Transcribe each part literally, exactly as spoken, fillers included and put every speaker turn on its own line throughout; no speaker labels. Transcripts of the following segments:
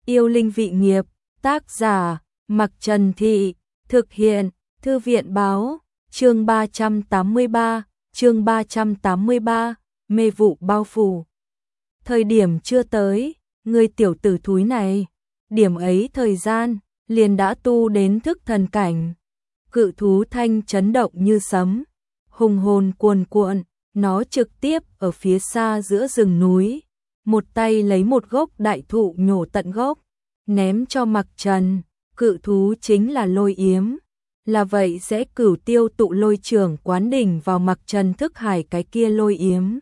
Yêu linh vị nghiệp, tác giả, Mặc Trần Thị, thực hiện, Thư viện báo, chương ba trăm tám mươi ba, chương ba trăm tám mươi ba, mê vụ bao phủ. Thời điểm chưa tới, người tiểu tử thúi này, điểm ấy thời gian, liền đã tu đến thức thần cảnh. Cự thú thanh chấn động như sấm, hùng hồn cuồn cuộn, nó trực tiếp ở phía xa giữa rừng núi, một tay lấy một gốc đại thụ nhổ tận gốc, ném cho Mặc Trần. Cự thú chính là Lôi Yếm, là vậy sẽ cửu tiêu tụ lôi trưởng quán đỉnh vào Mặc Trần thức hải cái kia Lôi Yếm.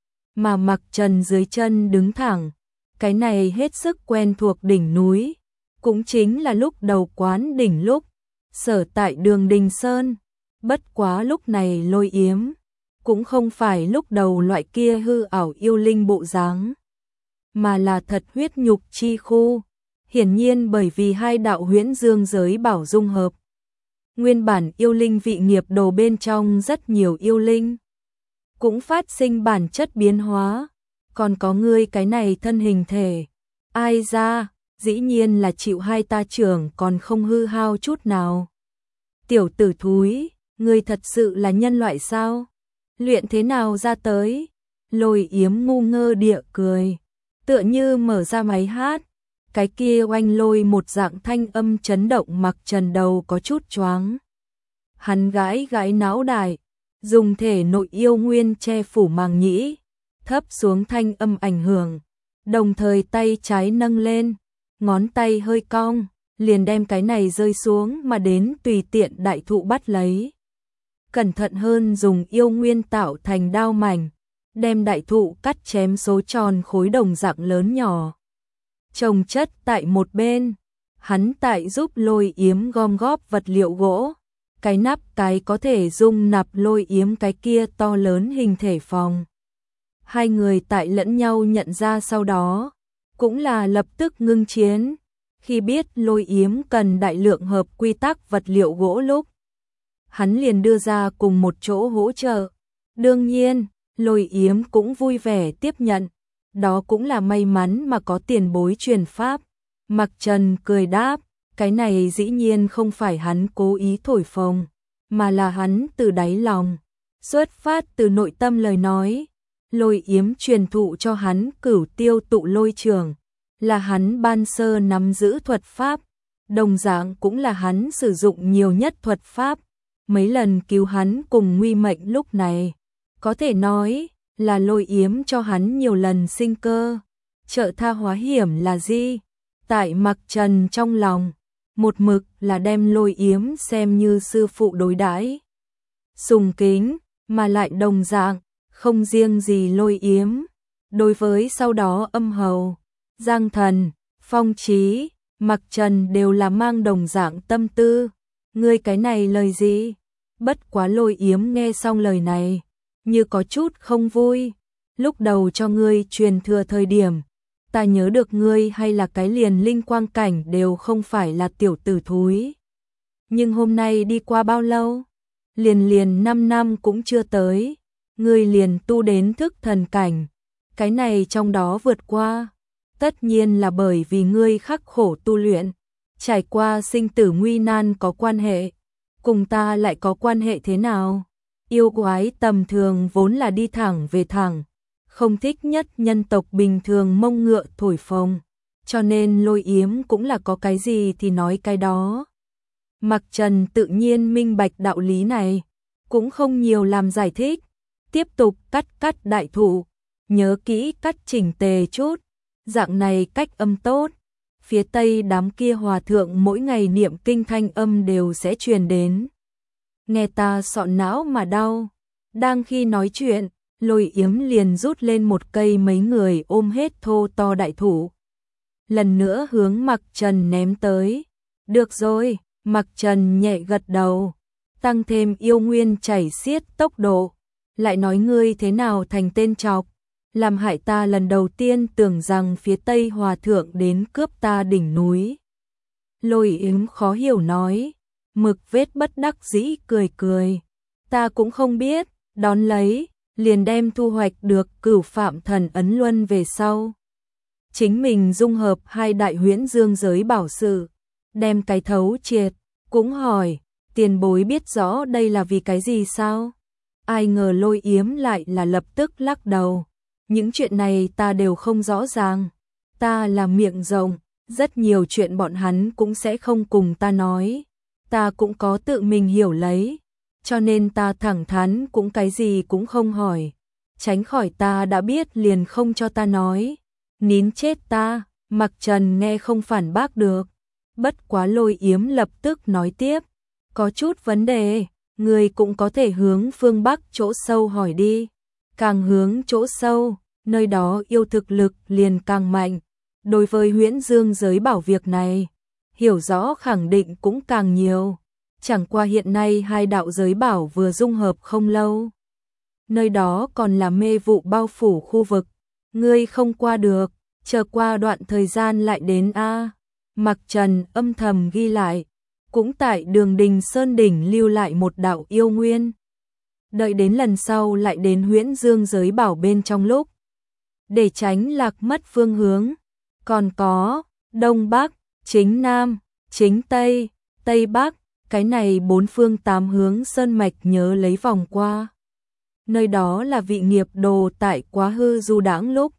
Mà Mặc Trần dưới chân đứng thẳng, cái này hết sức quen thuộc đỉnh núi, cũng chính là lúc đầu quán đỉnh lúc, sở tại Đường Đình Sơn. Bất quá lúc này Lôi Yếm, cũng không phải lúc đầu loại kia hư ảo yêu linh bộ dáng, mà là thật huyết nhục chi khu. Hiển nhiên bởi vì hai đạo huyễn dương giới bảo dung hợp. Nguyên bản yêu linh vị nghiệp đồ bên trong rất nhiều yêu linh, cũng phát sinh bản chất biến hóa, còn có ngươi cái này thân hình thể. Ai ra, dĩ nhiên là chịu hai ta trưởng còn không hư hao chút nào. Tiểu tử thúi, ngươi thật sự là nhân loại sao? Luyện thế nào ra tới? Lôi Yếm ngu ngơ địa cười, tựa như mở ra máy hát. Cái kia oanh lôi một dạng thanh âm chấn động Mặc Trần đầu có chút choáng. Hắn gãi gãi não đại, dùng thể nội yêu nguyên che phủ màng nhĩ, thấp xuống thanh âm ảnh hưởng, đồng thời tay trái nâng lên, ngón tay hơi cong, liền đem cái này rơi xuống mà đến tùy tiện đại thụ bắt lấy. Cẩn thận hơn dùng yêu nguyên tạo thành đao mảnh, đem đại thụ cắt chém số tròn khối đồng dạng lớn nhỏ. Trồng chất tại một bên, hắn tại giúp Lôi Yếm gom góp vật liệu gỗ, cái nắp cái có thể dung nạp Lôi Yếm cái kia to lớn hình thể phòng. Hai người tại lẫn nhau nhận ra sau đó, cũng là lập tức ngưng chiến, khi biết Lôi Yếm cần đại lượng hợp quy tắc vật liệu gỗ lúc. Hắn liền đưa ra cùng một chỗ hỗ trợ, đương nhiên, Lôi Yếm cũng vui vẻ tiếp nhận. Đó cũng là may mắn mà có tiền bối truyền pháp. Mặc Trần cười đáp, cái này dĩ nhiên không phải hắn cố ý thổi phồng, mà là hắn từ đáy lòng, xuất phát từ nội tâm lời nói. Lôi Yếm truyền thụ cho hắn cửu tiêu tụ lôi trường, là hắn ban sơ nắm giữ thuật pháp, đồng dạng cũng là hắn sử dụng nhiều nhất thuật pháp, mấy lần cứu hắn cùng nguy mệnh lúc này. Có thể nói là Lôi Yếm cho hắn nhiều lần sinh cơ, trợ tha hóa hiểm là gì? Tại Mặc Trần trong lòng, một mực là đem Lôi Yếm xem như sư phụ đối đãi, sùng kính, mà lại đồng dạng, không riêng gì Lôi Yếm. Đối với sau đó Âm Hầu, Giang Thần, Phong Chí, Mặc Trần đều là mang đồng dạng tâm tư. Ngươi cái này lời gì? Bất quá Lôi Yếm nghe xong lời này, như có chút không vui. Lúc đầu cho ngươi truyền thừa thời điểm, ta nhớ được ngươi hay là cái liền linh quang cảnh đều không phải là tiểu tử thúi. Nhưng hôm nay đi qua bao lâu? Liền liền năm năm cũng chưa tới, ngươi liền tu đến thức thần cảnh. Cái này trong đó vượt qua, tất nhiên là bởi vì ngươi khắc khổ tu luyện, trải qua sinh tử nguy nan có quan hệ. Cùng ta lại có quan hệ thế nào? Yêu quái tầm thường vốn là đi thẳng về thẳng, không thích nhất nhân tộc bình thường mông ngựa thổi phồng, cho nên Lôi Yếm cũng là có cái gì thì nói cái đó. Mặc Trần tự nhiên minh bạch đạo lý này, cũng không nhiều làm giải thích, tiếp tục cắt cắt đại thụ, nhớ kỹ cắt chỉnh tề chút, dạng này cách âm tốt. Phía tây đám kia hòa thượng mỗi ngày niệm kinh thanh âm đều sẽ truyền đến. Nghe ta sọn não mà đau. Đang khi nói chuyện, Lôi Yếm liền rút lên một cây mấy người ôm hết thô to đại thụ. Lần nữa hướng Mặc Trần ném tới. Được rồi, Mặc Trần nhẹ gật đầu, tăng thêm yêu nguyên chảy xiết tốc độ. Lại nói ngươi thế nào thành tên chọc, làm hại ta lần đầu tiên tưởng rằng phía tây hòa thượng đến cướp ta đỉnh núi. Lôi Yếm khó hiểu nói, Mực Vết bất đắc dĩ cười cười, ta cũng không biết. Đón lấy, liền đem thu hoạch được Cửu Phạm Thần ấn luân về sau, chính mình dung hợp hai đại huyễn dương giới bảo sự, đem cái thấu triệt, cũng hỏi, tiền bối biết rõ đây là vì cái gì sao? Ai ngờ Lôi Yếm lại là lập tức lắc đầu, những chuyện này ta đều không rõ ràng, ta là miệng rộng, rất nhiều chuyện bọn hắn cũng sẽ không cùng ta nói, ta cũng có tự mình hiểu lấy, cho nên ta thẳng thắn cũng cái gì cũng không hỏi, tránh khỏi ta đã biết liền không cho ta nói, nín chết ta. Mặc Trần nghe không phản bác được, bất quá Lôi Yếm lập tức nói tiếp, có chút vấn đề, người cũng có thể hướng phương Bắc chỗ sâu hỏi đi, càng hướng chỗ sâu, nơi đó yêu thực lực liền càng mạnh, đối với huyễn dương giới bảo việc này, hiểu rõ khẳng định cũng càng nhiều, chẳng qua hiện nay hai đạo giới bảo vừa dung hợp không lâu. Nơi đó còn là mê vụ bao phủ khu vực, ngươi không qua được, chờ qua đoạn thời gian lại đến a. Mặc Trần âm thầm ghi lại, cũng tại Đường Đình Sơn đỉnh lưu lại một đạo yêu nguyên. Đợi đến lần sau lại đến huyễn dương giới bảo bên trong lúc, để tránh lạc mất phương hướng, còn có Đông Bắc, chính Nam, chính Tây, Tây Bắc, cái này bốn phương tám hướng sơn mạch nhớ lấy vòng qua. Nơi đó là vị nghiệp đồ tại quá hư du đãng lúc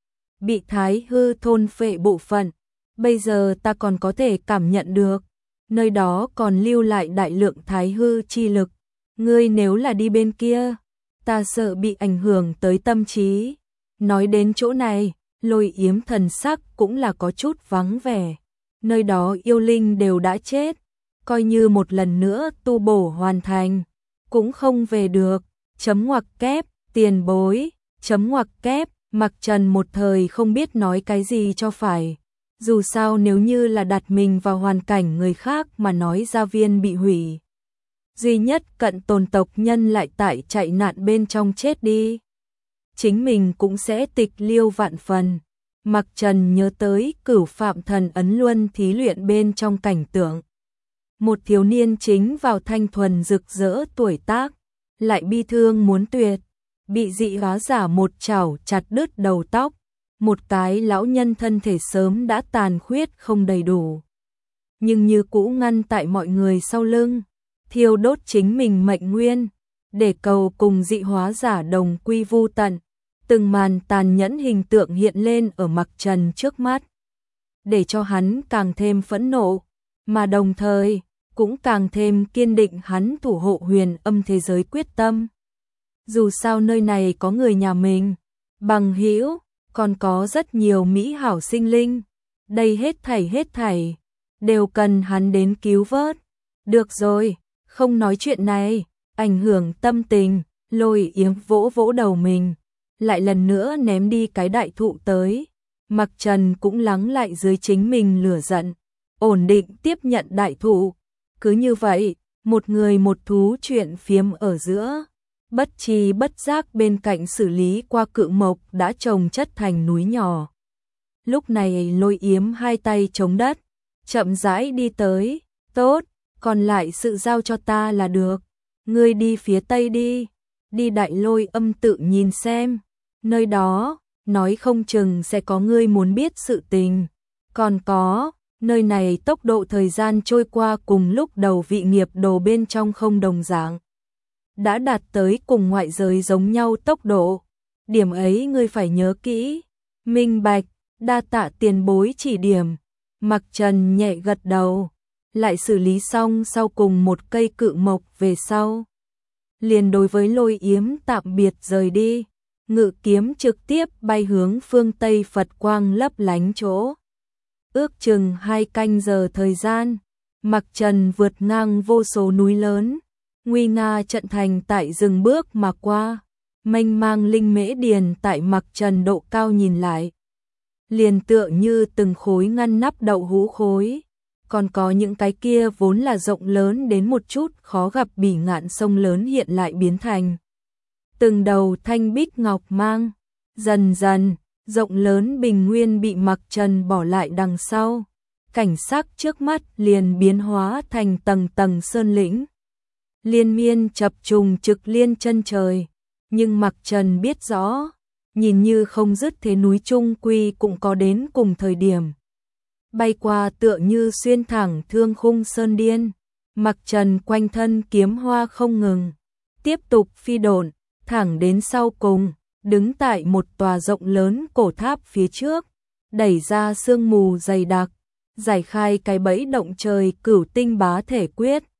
bị thái hư thôn phệ bộ phận, bây giờ ta còn có thể cảm nhận được, nơi đó còn lưu lại đại lượng thái hư chi lực, ngươi nếu là đi bên kia, ta sợ bị ảnh hưởng tới tâm trí. Nói đến chỗ này, Lôi Yếm thần sắc cũng là có chút vắng vẻ, nơi đó yêu linh đều đã chết, coi như một lần nữa tu bổ hoàn thành, cũng không về được, chấm ngoặc kép, tiền bối, chấm ngoặc kép. Mặc Trần một thời không biết nói cái gì cho phải, dù sao nếu như là đặt mình vào hoàn cảnh người khác mà nói gia viên bị hủy, duy nhất cận tồn tộc nhân lại tại chạy nạn bên trong chết đi, chính mình cũng sẽ tịch liêu vạn phần. Mặc Trần nhớ tới Cửu Phạm Thần Ấn Luân thí luyện bên trong cảnh tượng, một thiếu niên chính vào thanh thuần rực rỡ tuổi tác, lại bi thương muốn tuyệt, bị dị hóa giả một chảo chặt đứt đầu tóc, một cái lão nhân thân thể sớm đã tàn khuyết không đầy đủ, nhưng như cũ ngăn tại mọi người sau lưng, thiêu đốt chính mình mệnh nguyên, để cầu cùng dị hóa giả đồng quy vu tận. Từng màn tàn nhẫn hình tượng hiện lên ở Mặc Trần trước mắt, để cho hắn càng thêm phẫn nộ, mà đồng thời cũng càng thêm kiên định hắn thủ hộ huyền âm thế giới quyết tâm. Dù sao nơi này có người nhà mình, bằng hữu, còn có rất nhiều mỹ hảo sinh linh, đây hết thảy hết thảy đều cần hắn đến cứu vớt. Được rồi, không nói chuyện này, ảnh hưởng tâm tình. Lôi Yếm vỗ vỗ đầu mình, lại lần nữa ném đi cái đại thụ tới. Mặc Trần cũng lắng lại dưới chính mình lửa giận, ổn định tiếp nhận đại thụ. Cứ như vậy, một người một thú chuyện phiếm ở giữa, bất tri bất giác bên cạnh xử lý qua cự mộc đã trồng chất thành núi nhỏ. Lúc này Lôi Yếm hai tay chống đất, chậm rãi đi tới, tốt, còn lại sự giao cho ta là được, ngươi đi phía tây đi, đi Đại Lôi Âm tự nhìn xem, nơi đó, nói không chừng sẽ có ngươi muốn biết sự tình, còn có, nơi này tốc độ thời gian trôi qua cùng lúc đầu vị nghiệp đồ bên trong không đồng dạng, đã đạt tới cùng ngoại giới giống nhau tốc độ, điểm ấy ngươi phải nhớ kỹ, minh bạch, đa tạ tiền bối chỉ điểm. Mặc Trần nhẹ gật đầu, lại xử lý xong sau cùng một cây cự mộc về sau, liền đối với Lôi Yếm tạm biệt rời đi, ngự kiếm trực tiếp bay hướng phương Tây Phật quang lấp lánh chỗ. Ước chừng hai canh giờ thời gian, Mặc Trần vượt ngang vô số núi lớn, nguy nga trận thành tại rừng bước mà qua, mênh mang linh mễ điền tại Mặc Trần độ cao nhìn lại, liền tựa như từng khối ngăn nắp đậu hũ khối, còn có những cái kia vốn là rộng lớn đến một chút khó gặp bỉ ngạn sông lớn hiện lại biến thành từng đầu thanh bích ngọc mang, dần dần, rộng lớn bình nguyên bị Mặc Trần bỏ lại đằng sau, cảnh sắc trước mắt liền biến hóa thành tầng tầng sơn lĩnh, liên miên chập trùng trực liên chân trời, nhưng Mặc Trần biết rõ, nhìn như không dứt thế núi trung quy cũng có đến cùng thời điểm. Bay qua tựa như xuyên thẳng thương khung sơn điên, mặc trần quanh thân kiếm hoa không ngừng, tiếp tục phi độn, thẳng đến sau cùng, đứng tại một tòa rộng lớn cổ tháp phía trước, đẩy ra sương mù dày đặc, giải khai cái bẫy động trời cửu tinh bá thể quyết,